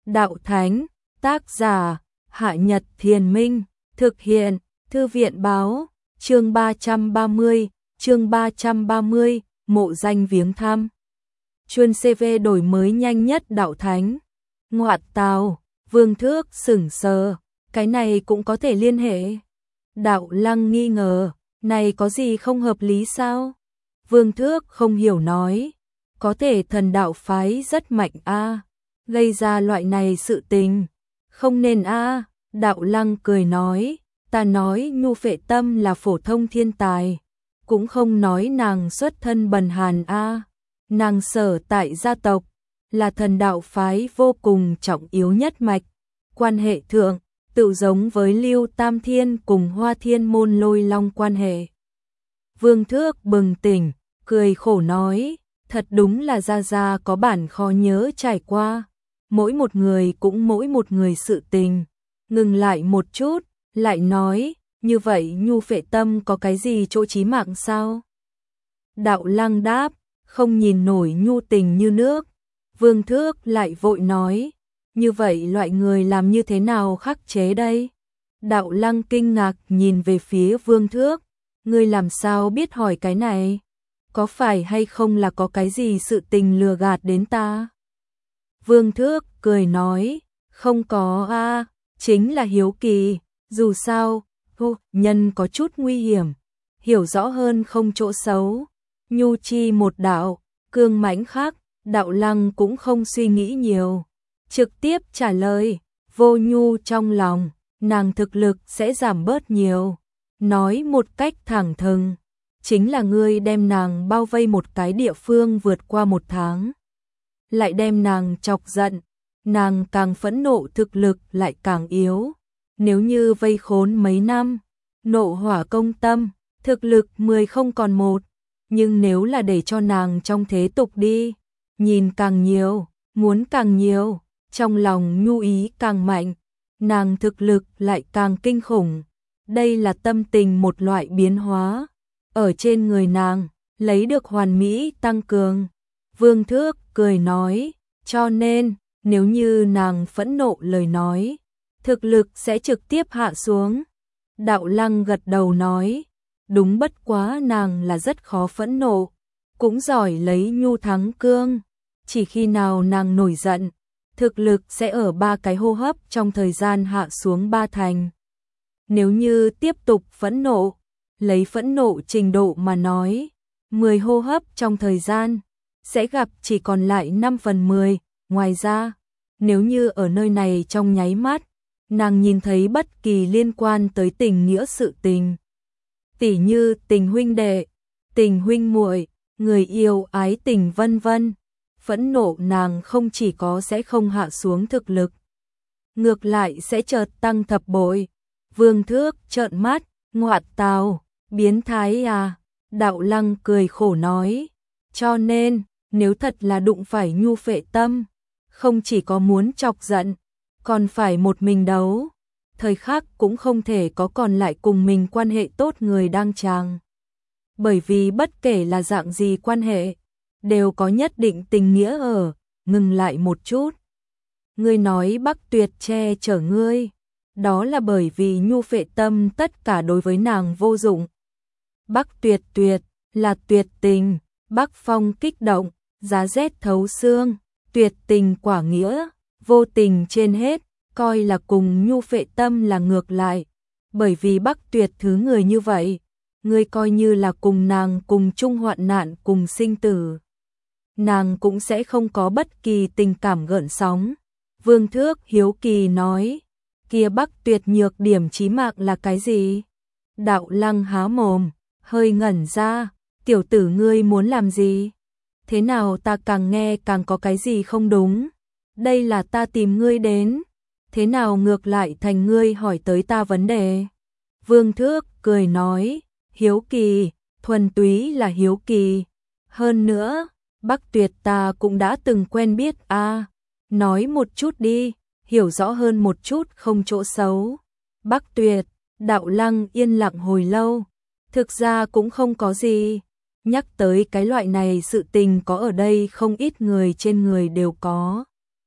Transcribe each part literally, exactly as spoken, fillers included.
Đạo Thánh, tác giả, Hạ Nhật Thiền Minh, thực hiện, Thư viện Báo, chương ba trăm ba mươi, chương ba trăm ba mươi, mộ danh viếng thăm. Chuyên xê vê đổi mới nhanh nhất Đạo Thánh. Ngoại tào, Vương Thước sửng sờ, cái này cũng có thể liên hệ. Đạo Lăng nghi ngờ, này có gì không hợp lý sao? Vương Thước không hiểu nói, có thể thần đạo phái rất mạnh a, gây ra loại này sự tình, không nên a. Đạo Lăng cười nói, ta nói Nhu Phệ Tâm là phổ thông thiên tài, cũng không nói nàng xuất thân bần hàn a. Nàng sở tại gia tộc là thần đạo phái vô cùng trọng yếu nhất mạch, quan hệ thượng tự giống với Lưu Tam Thiên cùng Hoa Thiên Môn Lôi Long quan hệ. Vương Thước bừng tỉnh, cười khổ nói, thật đúng là gia gia có bản khó nhớ trải qua, mỗi một người cũng mỗi một người sự tình. Ngừng lại một chút, lại nói, như vậy Nhu Phệ Tâm có cái gì chỗ chí mạng sao? Đạo Lăng đáp, không nhìn nổi nhu tình như nước. Vương Thước lại vội nói, như vậy loại người làm như thế nào khắc chế đây? Đạo Lăng kinh ngạc nhìn về phía Vương Thước, ngươi làm sao biết hỏi cái này? Có phải hay không là có cái gì sự tình lừa gạt đến ta? Vương Thước cười nói, không có a, chính là hiếu kỳ, dù sao, hô, nhân có chút nguy hiểm, hiểu rõ hơn không chỗ xấu. Nhu chi một đạo, cương mãnh khác, Đạo Lăng cũng không suy nghĩ nhiều, trực tiếp trả lời, vô nhu trong lòng, nàng thực lực sẽ giảm bớt nhiều. Nói một cách thẳng thừng, chính là ngươi đem nàng bao vây một cái địa phương vượt qua một tháng, lại đem nàng chọc giận, nàng càng phẫn nộ thực lực lại càng yếu. Nếu như vây khốn mấy năm, nộ hỏa công tâm, thực lực mười không còn một, nhưng nếu là để cho nàng trong thế tục đi, nhìn càng nhiều, muốn càng nhiều, trong lòng nhu ý càng mạnh, nàng thực lực lại càng kinh khủng. Đây là tâm tình một loại biến hóa, ở trên người nàng, lấy được hoàn mỹ tăng cường. Vương Thước cười nói, cho nên, nếu như nàng phẫn nộ lời nói, thực lực sẽ trực tiếp hạ xuống. Đạo Lăng gật đầu nói, đúng, bất quá nàng là rất khó phẫn nộ, cũng giỏi lấy nhu thắng cương, chỉ khi nào nàng nổi giận, thực lực sẽ ở ba cái hô hấp trong thời gian hạ xuống ba thành. Nếu như tiếp tục phẫn nộ, lấy phẫn nộ trình độ mà nói, mười hô hấp trong thời gian, sẽ gặp chỉ còn lại năm phần mười. Ngoài ra, nếu như ở nơi này trong nháy mắt, nàng nhìn thấy bất kỳ liên quan tới tình nghĩa sự tình, tỉ như tình huynh đệ, tình huynh muội, người yêu ái tình vân vân, phẫn nộ nàng không chỉ có sẽ không hạ xuống thực lực, ngược lại sẽ chợt tăng thập bội. Vương Thước trợn mắt, ngoại tào, biến thái à? Đạo Lăng cười khổ nói, cho nên, nếu thật là đụng phải Nhu Phệ Tâm, không chỉ có muốn chọc giận, còn phải một mình đấu, thời khắc cũng không thể có còn lại cùng mình quan hệ tốt người đang tràng. Bởi vì bất kể là dạng gì quan hệ, đều có nhất định tình nghĩa ở. Ngừng lại một chút, ngươi nói Bắc Tuyệt che chở ngươi, đó là bởi vì Nhu Phệ Tâm tất cả đối với nàng vô dụng. Bắc Tuyệt tuyệt là tuyệt tình, Bắc Phong kích động, giá rét thấu xương, tuyệt tình quả nghĩa, vô tình trên hết, coi là cùng Nhu Phệ Tâm là ngược lại. Bởi vì Bắc Tuyệt thứ người như vậy, ngươi coi như là cùng nàng cùng chung hoạn nạn cùng sinh tử, nàng cũng sẽ không có bất kỳ tình cảm gợn sóng. Vương Thước hiếu kỳ nói, kia Bắc Tuyệt nhược điểm chí mạng là cái gì? Đạo Lăng há mồm, hơi ngẩn ra, tiểu tử ngươi muốn làm gì? Thế nào ta càng nghe càng có cái gì không đúng? Đây là ta tìm ngươi đến, thế nào ngược lại thành ngươi hỏi tới ta vấn đề? Vương Thước cười nói, hiếu kỳ, thuần túy là hiếu kỳ. Hơn nữa, Bắc Tuyệt ta cũng đã từng quen biết a, à, nói một chút đi, hiểu rõ hơn một chút không chỗ xấu. Bắc Tuyệt, Đạo Lăng yên lặng hồi lâu, thực ra cũng không có gì. Nhắc tới cái loại này sự tình có ở đây không ít người trên người đều có.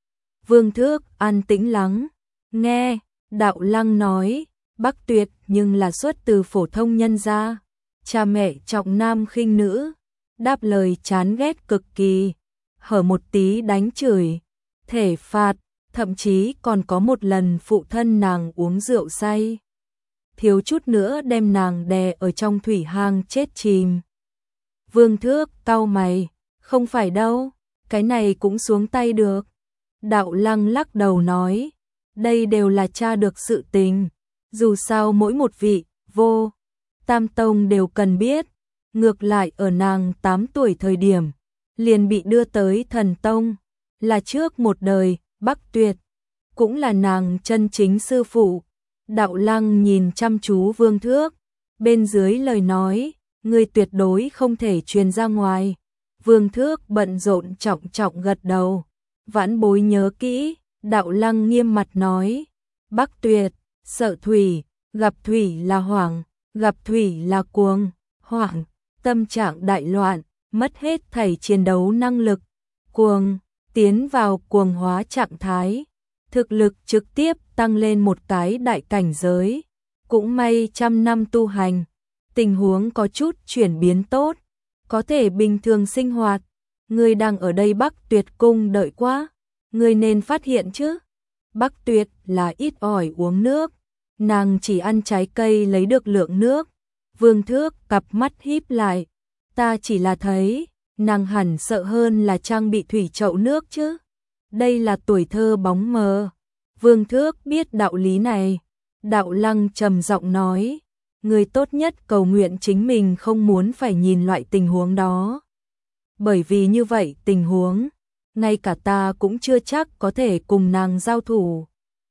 Vương Thước an tĩnh lắng nghe, Đạo Lăng nói, Bắc Tuyệt nhưng là xuất từ phổ thông nhân gia, cha mẹ trọng nam khinh nữ, đáp lời chán ghét cực kỳ, hở một tí đánh chửi, thể phạt, thậm chí còn có một lần phụ thân nàng uống rượu say, thiếu chút nữa đem nàng đè ở trong thủy hang chết chìm. Vương Thước cau mày, không phải đâu, cái này cũng xuống tay được. Đạo Lăng lắc đầu nói, đây đều là tra được sự tình, dù sao mỗi một vị, vô, tam tông đều cần biết, ngược lại ở nàng tám tuổi thời điểm, liền bị đưa tới thần tông, là trước một đời, Bắc Tuyệt, cũng là nàng chân chính sư phụ. Đạo Lăng nhìn chăm chú Vương Thước, bên dưới lời nói, ngươi tuyệt đối không thể truyền ra ngoài. Vương Thước bận rộn trọng trọng gật đầu, vãn bối nhớ kỹ. Đạo Lăng nghiêm mặt nói, Bắc Tuyệt, sợ thủy, gặp thủy là hoảng, gặp thủy là cuồng, hoảng, tâm trạng đại loạn, mất hết thảy chiến đấu năng lực, cuồng, tiến vào cuồng hóa trạng thái, thực lực trực tiếp tăng lên một cái đại cảnh giới, cũng may trăm năm tu hành, tình huống có chút chuyển biến tốt, có thể bình thường sinh hoạt, ngươi đang ở đây Bắc Tuyệt cung đợi quá, ngươi nên phát hiện chứ. Bắc Tuyệt là ít ỏi uống nước, nàng chỉ ăn trái cây lấy được lượng nước. Vương Thước cặp mắt híp lại, ta chỉ là thấy, nàng hẳn sợ hơn là trang bị thủy chậu nước chứ. Đây là tuổi thơ bóng mờ. Vương Thước biết đạo lý này. Đạo Lăng trầm giọng nói, người tốt nhất cầu nguyện chính mình không muốn phải nhìn loại tình huống đó. Bởi vì như vậy tình huống, ngay cả ta cũng chưa chắc có thể cùng nàng giao thủ.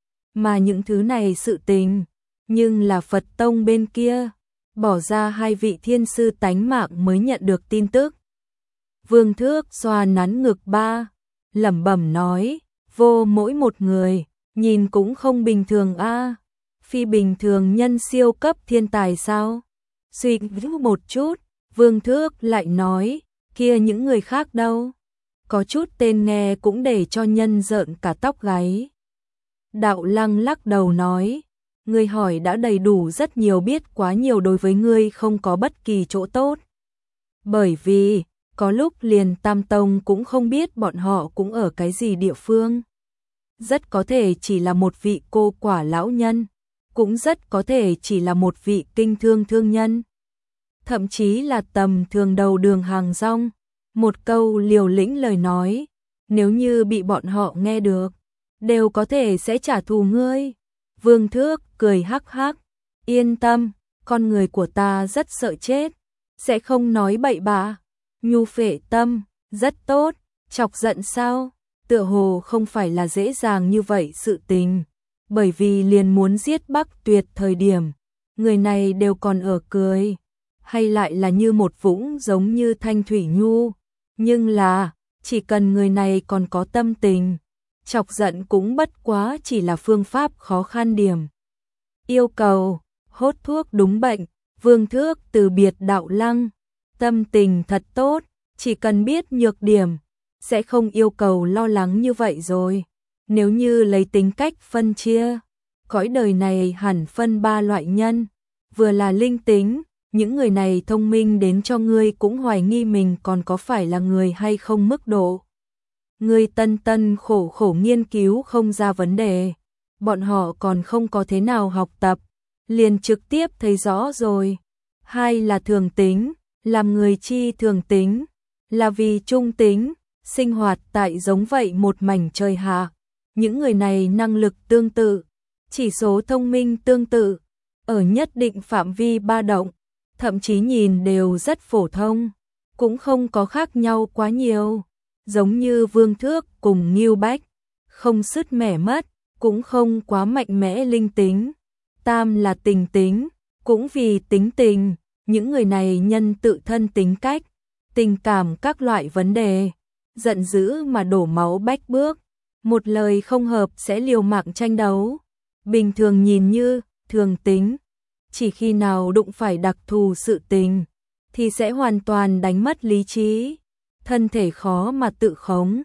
Mà những thứ này sự tình, nhưng là Phật Tông bên kia, bỏ ra hai vị thiên sư tánh mạng mới nhận được tin tức. Vương Thước xoa nắn ngực ba, lẩm bẩm nói, vô mỗi một người, nhìn cũng không bình thường a, phi bình thường nhân siêu cấp thiên tài sao? Suy nghĩ một chút, Vương Thước lại nói, kia những người khác đâu? Có chút tên nghe cũng để cho nhân rợn cả tóc gáy. Đạo Lăng lắc đầu nói, ngươi hỏi đã đầy đủ, rất nhiều biết quá nhiều đối với ngươi không có bất kỳ chỗ tốt. Bởi vì, có lúc liền Tam Tông cũng không biết bọn họ cũng ở cái gì địa phương. Rất có thể chỉ là một vị cô quả lão nhân, cũng rất có thể chỉ là một vị kinh thương thương nhân. Thậm chí là tầm thường đầu đường hàng rong, một câu liều lĩnh lời nói, nếu như bị bọn họ nghe được, đều có thể sẽ trả thù ngươi. Vương Thước cười hắc hắc, yên tâm, con người của ta rất sợ chết, sẽ không nói bậy bạ. Nhu phệ tâm, rất tốt, chọc giận sao? Tựa hồ không phải là dễ dàng như vậy sự tình, bởi vì liền muốn giết Bắc Tuyệt thời điểm, người này đều còn ở cười, hay lại là như một vũng giống như thanh thủy nhu, nhưng là, chỉ cần người này còn có tâm tình, chọc giận cũng bất quá chỉ là phương pháp khó khăn điểm. Yêu cầu, hốt thuốc đúng bệnh, Vương Thước từ biệt Đạo Lăng, tâm tình thật tốt, chỉ cần biết nhược điểm, sẽ không yêu cầu lo lắng như vậy rồi. Nếu như lấy tính cách phân chia, cõi đời này hẳn phân ba loại nhân, vừa là linh tính, những người này thông minh đến cho ngươi cũng hoài nghi mình còn có phải là người hay không mức độ. Ngươi tân tân khổ khổ nghiên cứu không ra vấn đề, bọn họ còn không có thế nào học tập, liền trực tiếp thấy rõ rồi. Hai là thường tính, làm người chi thường tính, là vì trung tính, sinh hoạt tại giống vậy một mảnh trời hạ. Những người này năng lực tương tự, chỉ số thông minh tương tự, ở nhất định phạm vi ba động, thậm chí nhìn đều rất phổ thông, cũng không có khác nhau quá nhiều, giống như Vương Thước cùng Ngưu Bách, không sứt mẻ mất, cũng không quá mạnh mẽ linh tính. Tam là tình tính, cũng vì tính tình, những người này nhân tự thân tính cách, tình cảm các loại vấn đề, giận dữ mà đổ máu bách bước, một lời không hợp sẽ liều mạng tranh đấu. Bình thường nhìn như thường tính, chỉ khi nào đụng phải đặc thù sự tình thì sẽ hoàn toàn đánh mất lý trí, thân thể khó mà tự khống.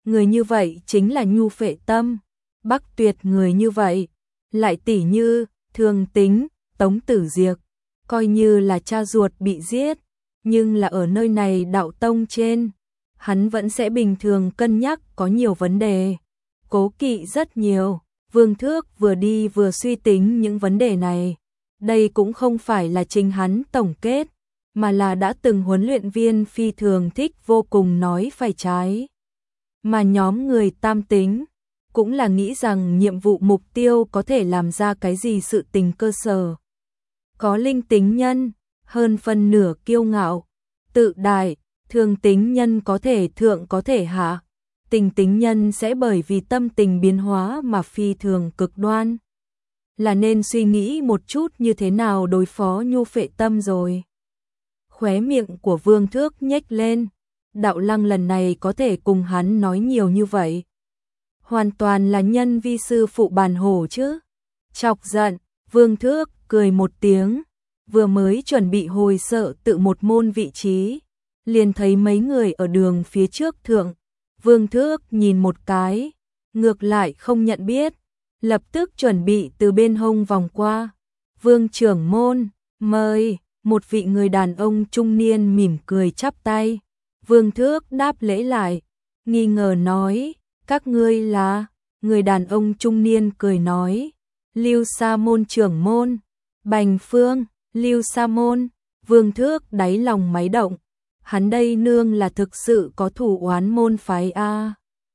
người như vậy chính là Nhu Phệ Tâm, Bắc Tuyệt người như vậy, lại tỷ như Thường Tính, Tống Tử Diệp, coi như là cha ruột bị giết, nhưng là ở nơi này đạo tông trên, hắn vẫn sẽ bình thường cân nhắc có nhiều vấn đề, cố kỵ rất nhiều. Vương Thước vừa đi vừa suy tính những vấn đề này. Đây cũng không phải là chính hắn tổng kết, mà là đã từng huấn luyện viên phi thường thích vô cùng nói phải trái. Mà nhóm người tam tính, cũng là nghĩ rằng nhiệm vụ mục tiêu có thể làm ra cái gì sự tình cơ sở. Có linh tính nhân, hơn phân nửa kiêu ngạo, tự đại, thường tính nhân có thể thượng có thể hạ. Tình tính nhân sẽ bởi vì tâm tình biến hóa mà phi thường cực đoan. Là nên suy nghĩ một chút như thế nào đối phó Nhu Phệ Tâm rồi. Khóe miệng của Vương Thước nhếch lên, Đạo Lăng lần này có thể cùng hắn nói nhiều như vậy. Hoàn toàn là nhân vi sư phụ bàn hổ chứ. Chọc giận, Vương Thước cười một tiếng, vừa mới chuẩn bị hồi sợ tự một môn vị trí, liền thấy mấy người ở đường phía trước thượng. Vương Thước nhìn một cái, ngược lại không nhận biết, lập tức chuẩn bị từ bên hông vòng qua. Vương trưởng môn, mời, một vị người đàn ông trung niên mỉm cười chắp tay. Vương Thước đáp lễ lại, nghi ngờ nói, các ngươi là, người đàn ông trung niên cười nói, Lưu Sa môn trưởng môn, Bành Phương, Lưu Sa môn. Vương Thước đáy lòng máy động. Hắn đây nương là thực sự có thủ oán môn phái a.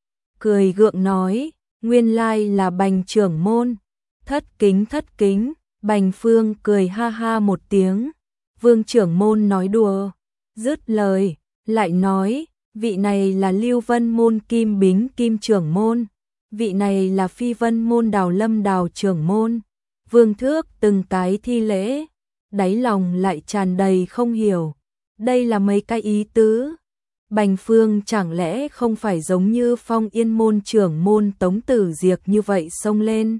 Cười gượng nói, nguyên lai là Bành trưởng môn. Thất kính thất kính, Bành Phương cười ha ha một tiếng. Vương trưởng môn nói đùa, dứt lời, lại nói, vị này là Lưu Vân môn Kim Bính Kim trưởng môn, vị này là Phi Vân môn Đào Lâm Đào trưởng môn. Vương Thước từng cái thi lễ, đáy lòng lại tràn đầy không hiểu. Đây là mấy cái ý tứ. Bành Phương chẳng lẽ không phải giống như Phong Yên môn trưởng môn Tống Tử Diệp như vậy xông lên?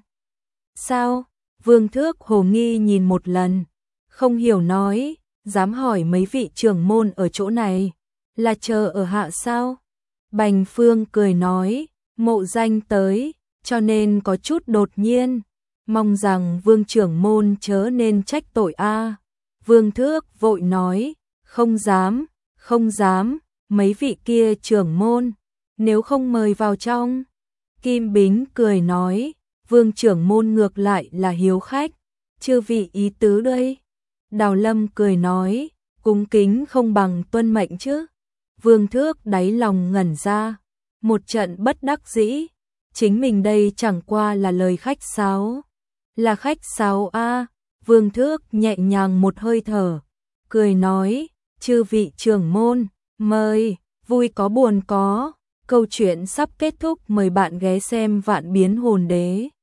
Sao? Vương Thước hồ nghi nhìn một lần, không hiểu nói, dám hỏi mấy vị trưởng môn ở chỗ này, là chờ ở hạ sao? Bành Phương cười nói, mộ danh tới, cho nên có chút đột nhiên, mong rằng Vương trưởng môn chớ nên trách tội a. Vương Thước vội nói, không dám, không dám, mấy vị kia trưởng môn, nếu không mời vào trong. Kim Bính cười nói, Vương trưởng môn ngược lại là hiếu khách, chư vị ý tứ đây. Đào Lâm cười nói, cung kính không bằng tuân mệnh chứ. Vương Thước đáy lòng ngẩn ra, một trận bất đắc dĩ, chính mình đây chẳng qua là lời khách sáo. Là khách sáo a. Vương Thước nhẹ nhàng một hơi thở, cười nói, chư vị trưởng môn, mời, vui có buồn có, câu chuyện sắp kết thúc, mời bạn ghé xem Vạn Biến Hồn Đế.